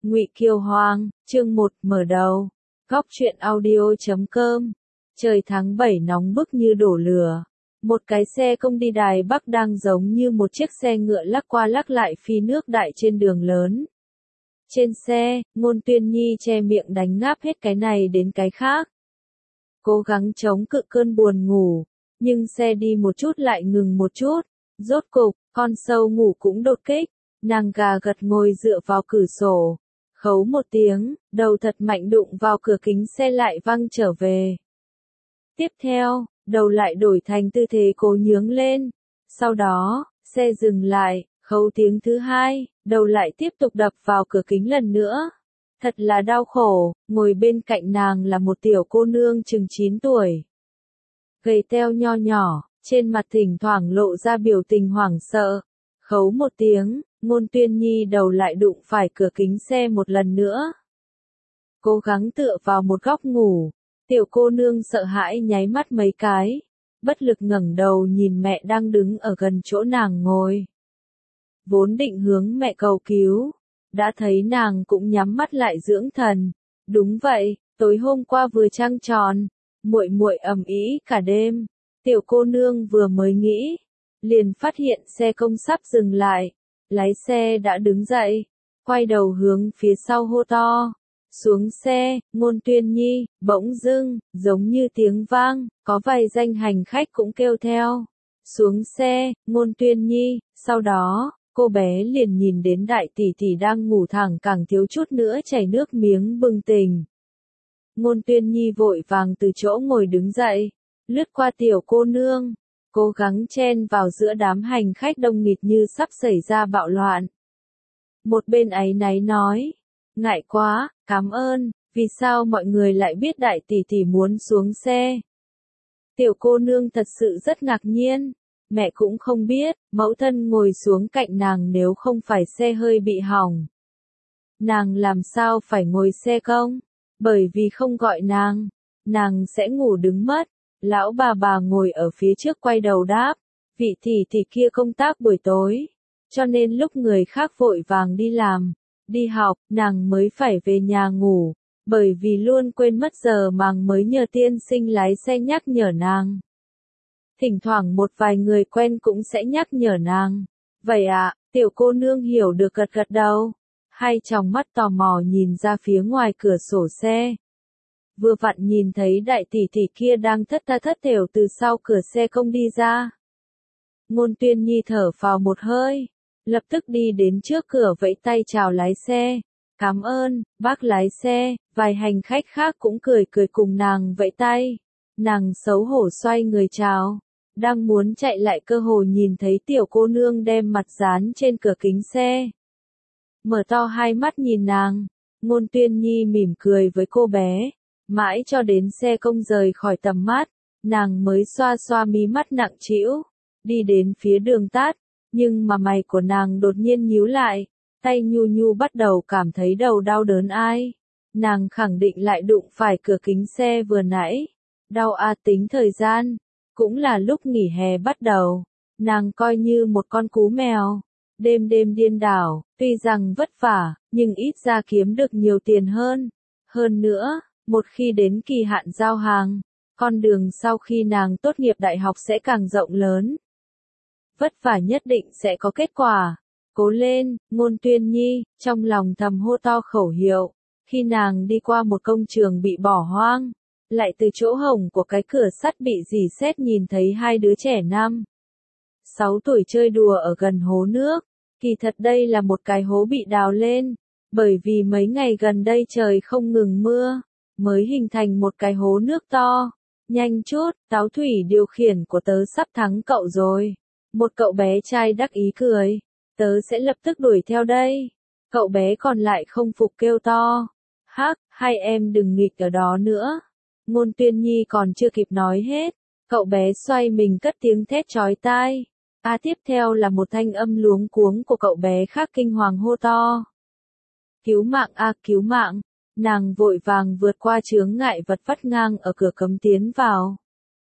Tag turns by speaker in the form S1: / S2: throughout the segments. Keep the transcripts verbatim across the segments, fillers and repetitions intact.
S1: Ngụy Kiều Hoàng, chương một, mở đầu. Góc truyện audio chấm com. Trời tháng bảy nóng bức như đổ lửa. Một cái xe công đi Đài Bắc đang giống như một chiếc xe ngựa lắc qua lắc lại phi nước đại trên đường lớn. Trên xe, Ngôn Tuyên Nhi che miệng đánh ngáp hết cái này đến cái khác. Cố gắng chống cự cơn buồn ngủ, nhưng xe đi một chút lại ngừng một chút. Rốt cục, con sâu ngủ cũng đột kích. Nàng gà gật ngồi dựa vào cửa sổ. Khấu một tiếng, đầu thật mạnh đụng vào cửa kính xe lại văng trở về. Tiếp theo, đầu lại đổi thành tư thế cố nhướng lên. Sau đó, xe dừng lại, khấu tiếng thứ hai, đầu lại tiếp tục đập vào cửa kính lần nữa. Thật là đau khổ, ngồi bên cạnh nàng là một tiểu cô nương chừng chín tuổi. Gầy teo nho nhỏ, trên mặt thỉnh thoảng lộ ra biểu tình hoảng sợ. Khấu một tiếng, Ngôn Tuyên Nhi đầu lại đụng phải cửa kính xe một lần nữa. Cố gắng tựa vào một góc ngủ, tiểu cô nương sợ hãi nháy mắt mấy cái, bất lực ngẩng đầu nhìn mẹ đang đứng ở gần chỗ nàng ngồi. Vốn định hướng mẹ cầu cứu, đã thấy nàng cũng nhắm mắt lại dưỡng thần. Đúng vậy, tối hôm qua vừa trăng tròn, muội muội ầm ĩ cả đêm. Tiểu cô nương vừa mới nghĩ, liền phát hiện xe công sắp dừng lại. Lái xe đã đứng dậy, quay đầu hướng phía sau hô to. Xuống xe, Ngôn Tuyên Nhi, bỗng dưng, giống như tiếng vang, có vài danh hành khách cũng kêu theo. Xuống xe, Ngôn Tuyên Nhi, sau đó, cô bé liền nhìn đến đại tỷ tỷ đang ngủ thẳng càng thiếu chút nữa chảy nước miếng bừng tỉnh. Ngôn Tuyên Nhi vội vàng từ chỗ ngồi đứng dậy, lướt qua tiểu cô nương, cố gắng chen vào giữa đám hành khách đông nghịt như sắp xảy ra bạo loạn. Một bên áy náy nói, ngại quá, cảm ơn, vì sao mọi người lại biết đại tỷ tỷ muốn xuống xe? Tiểu cô nương thật sự rất ngạc nhiên, mẹ cũng không biết, mẫu thân ngồi xuống cạnh nàng nếu không phải xe hơi bị hỏng. Nàng làm sao phải ngồi xe công? Bởi vì không gọi nàng, nàng sẽ ngủ đứng mất. Lão bà bà ngồi ở phía trước quay đầu đáp, vị tỷ tỷ kia công tác buổi tối, cho nên lúc người khác vội vàng đi làm, đi học, nàng mới phải về nhà ngủ, bởi vì luôn quên mất giờ màng mới nhờ tiên sinh lái xe nhắc nhở nàng. Thỉnh thoảng một vài người quen cũng sẽ nhắc nhở nàng. Vậy ạ, à, tiểu cô nương hiểu được gật gật đầu, hai tròng mắt tò mò nhìn ra phía ngoài cửa sổ xe. Vừa vặn nhìn thấy đại tỷ tỷ kia đang thất tha thất thểu từ sau cửa xe công đi ra. Ngôn Tuyên Nhi thở phào một hơi, lập tức đi đến trước cửa vẫy tay chào lái xe. Cảm ơn, bác lái xe, vài hành khách khác cũng cười cười cùng nàng vẫy tay. Nàng xấu hổ xoay người chào, đang muốn chạy lại cơ hồ nhìn thấy tiểu cô nương đem mặt dán trên cửa kính xe. Mở to hai mắt nhìn nàng, Ngôn Tuyên Nhi mỉm cười với cô bé. Mãi cho đến xe công rời khỏi tầm mắt, nàng mới xoa xoa mí mắt nặng trĩu, đi đến phía đường tắt, nhưng mà mày của nàng đột nhiên nhíu lại, tay nhu nhu bắt đầu cảm thấy đầu đau đớn ai. Nàng khẳng định lại đụng phải cửa kính xe vừa nãy, đau a tính thời gian, cũng là lúc nghỉ hè bắt đầu, nàng coi như một con cú mèo, đêm đêm điên đảo, tuy rằng vất vả, nhưng ít ra kiếm được nhiều tiền hơn, hơn nữa. Một khi đến kỳ hạn giao hàng, con đường sau khi nàng tốt nghiệp đại học sẽ càng rộng lớn. Vất vả nhất định sẽ có kết quả. Cố lên, Ngôn Tuyên Nhi, trong lòng thầm hô to khẩu hiệu. Khi nàng đi qua một công trường bị bỏ hoang, lại từ chỗ hổng của cái cửa sắt bị rỉ sét nhìn thấy hai đứa trẻ năm, sáu tuổi chơi đùa ở gần hố nước. Kỳ thật đây là một cái hố bị đào lên, bởi vì mấy ngày gần đây trời không ngừng mưa. Mới hình thành một cái hố nước to. Nhanh chút, Táo Thủy điều khiển của tớ sắp thắng cậu rồi. Một cậu bé trai đắc ý cười. Tớ sẽ lập tức đuổi theo đây. Cậu bé còn lại không phục kêu to. Hắc, hai em đừng nghịch ở đó nữa. Ngôn Tuyên Nhi còn chưa kịp nói hết. Cậu bé xoay mình cất tiếng thét chói tai. A à, tiếp theo là một thanh âm luống cuống của cậu bé khác kinh hoàng hô to. Cứu mạng a à, cứu mạng. Nàng vội vàng vượt qua chướng ngại vật vắt ngang ở cửa cấm tiến vào.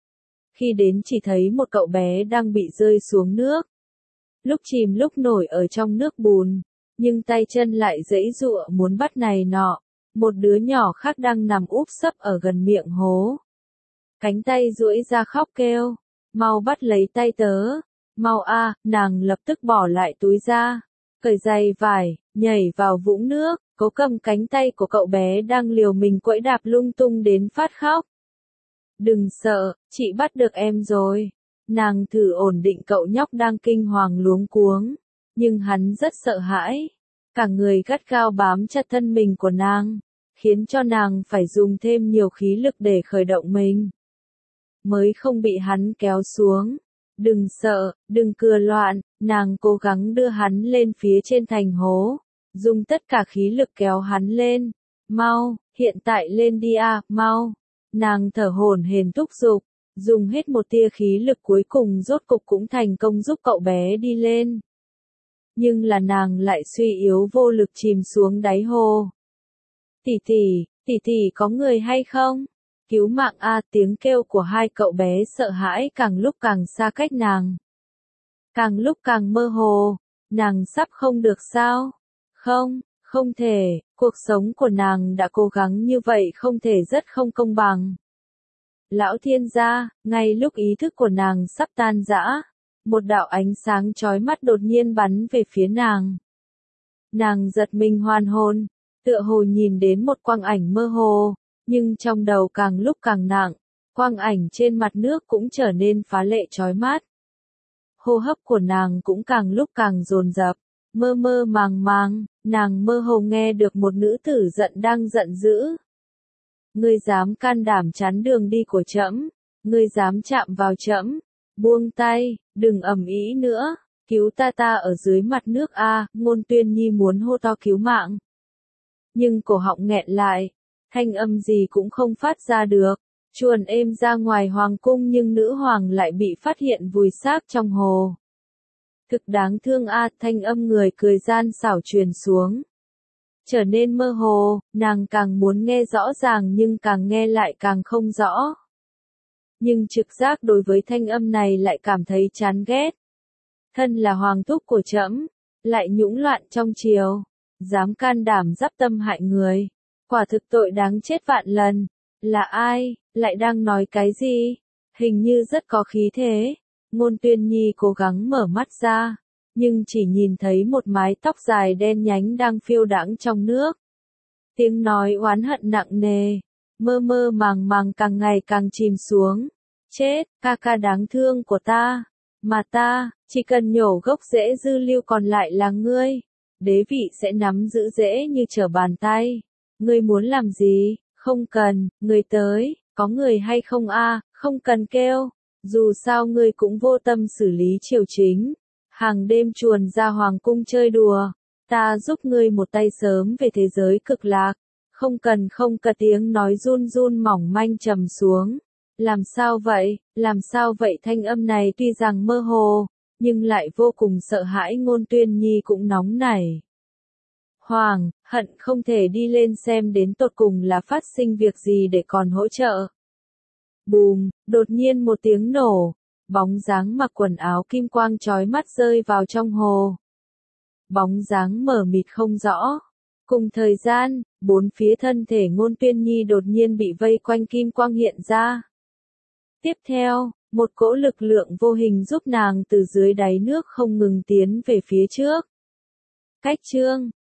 S1: Khi đến chỉ thấy một cậu bé đang bị rơi xuống nước. Lúc chìm lúc nổi ở trong nước bùn, nhưng tay chân lại giãy giụa muốn bắt này nọ. Một đứa nhỏ khác đang nằm úp sấp ở gần miệng hố. Cánh tay duỗi ra khóc kêu, mau bắt lấy tay tớ, mau a, nàng lập tức bỏ lại túi ra, cởi giày vải, nhảy vào vũng nước, cố cầm cánh tay của cậu bé đang liều mình quẫy đạp lung tung đến phát khóc. Đừng sợ, chị bắt được em rồi. Nàng thử ổn định cậu nhóc đang kinh hoàng luống cuống, nhưng hắn rất sợ hãi. Cả người gắt gao bám chặt thân mình của nàng, khiến cho nàng phải dùng thêm nhiều khí lực để khởi động mình. Mới không bị hắn kéo xuống. Đừng sợ, đừng cưa loạn, nàng cố gắng đưa hắn lên phía trên thành hố, dùng tất cả khí lực kéo hắn lên. Mau, hiện tại lên đi à, mau. Nàng thở hổn hển thúc giục, dùng hết một tia khí lực cuối cùng rốt cục cũng thành công giúp cậu bé đi lên. Nhưng là nàng lại suy yếu vô lực chìm xuống đáy hồ. Tỷ tỷ, tỷ tỷ có người hay không? Cứu mạng a, tiếng kêu của hai cậu bé sợ hãi càng lúc càng xa cách nàng. Càng lúc càng mơ hồ, nàng sắp không được sao? Không, không thể, cuộc sống của nàng đã cố gắng như vậy không thể rất không công bằng. Lão thiên gia, ngay lúc ý thức của nàng sắp tan rã, một đạo ánh sáng chói mắt đột nhiên bắn về phía nàng. Nàng giật mình hoàn hồn, tựa hồ nhìn đến một quang ảnh mơ hồ, nhưng trong đầu càng lúc càng nặng, quang ảnh trên mặt nước cũng trở nên phá lệ chói mắt. Hô hấp của nàng cũng càng lúc càng dồn dập, mơ mơ màng màng, nàng mơ hồ nghe được một nữ tử giận đang giận dữ. Ngươi dám can đảm chắn đường đi của trẫm, ngươi dám chạm vào trẫm, buông tay, đừng ầm ĩ nữa, cứu ta ta ở dưới mặt nước a, Ngôn Tuyên Nhi muốn hô to cứu mạng. Nhưng cổ họng nghẹn lại, thanh âm gì cũng không phát ra được, chuồn êm ra ngoài hoàng cung nhưng nữ hoàng lại bị phát hiện vùi xác trong hồ. Thực đáng thương a, thanh âm người cười gian xảo truyền xuống. Trở nên mơ hồ, nàng càng muốn nghe rõ ràng nhưng càng nghe lại càng không rõ. Nhưng trực giác đối với thanh âm này lại cảm thấy chán ghét. Thân là hoàng thúc của trẫm, lại nhũng loạn trong triều, dám can đảm giáp tâm hại người, quả thực tội đáng chết vạn lần. Là ai, lại đang nói cái gì? Hình như rất có khí thế. Ngôn Tuyên Nhi cố gắng mở mắt ra, nhưng chỉ nhìn thấy một mái tóc dài đen nhánh đang phiêu đãng trong nước. Tiếng nói oán hận nặng nề, mơ mơ màng màng càng ngày càng chìm xuống. Chết, ca ca đáng thương của ta, mà ta, chỉ cần nhổ gốc rễ dư lưu còn lại là ngươi. Đế vị sẽ nắm giữ dễ như trở bàn tay. Ngươi muốn làm gì? Không cần, ngươi tới, có người hay không a, không cần kêu. Dù sao ngươi cũng vô tâm xử lý triều chính. Hàng đêm chuồn ra hoàng cung chơi đùa, ta giúp ngươi một tay sớm về thế giới cực lạc. Không cần không cần, tiếng nói run run mỏng manh trầm xuống. Làm sao vậy, làm sao vậy, thanh âm này tuy rằng mơ hồ, nhưng lại vô cùng sợ hãi. Ngôn Tuyên Nhi cũng nóng nảy. Hoàng, hận không thể đi lên xem đến tột cùng là phát sinh việc gì để còn hỗ trợ. Bùm, đột nhiên một tiếng nổ. Bóng dáng mặc quần áo kim quang chói mắt rơi vào trong hồ. Bóng dáng mờ mịt không rõ. Cùng thời gian, bốn phía thân thể Ngôn Tuyên Nhi đột nhiên bị vây quanh kim quang hiện ra. Tiếp theo, một cỗ lực lượng vô hình giúp nàng từ dưới đáy nước không ngừng tiến về phía trước. Cách chương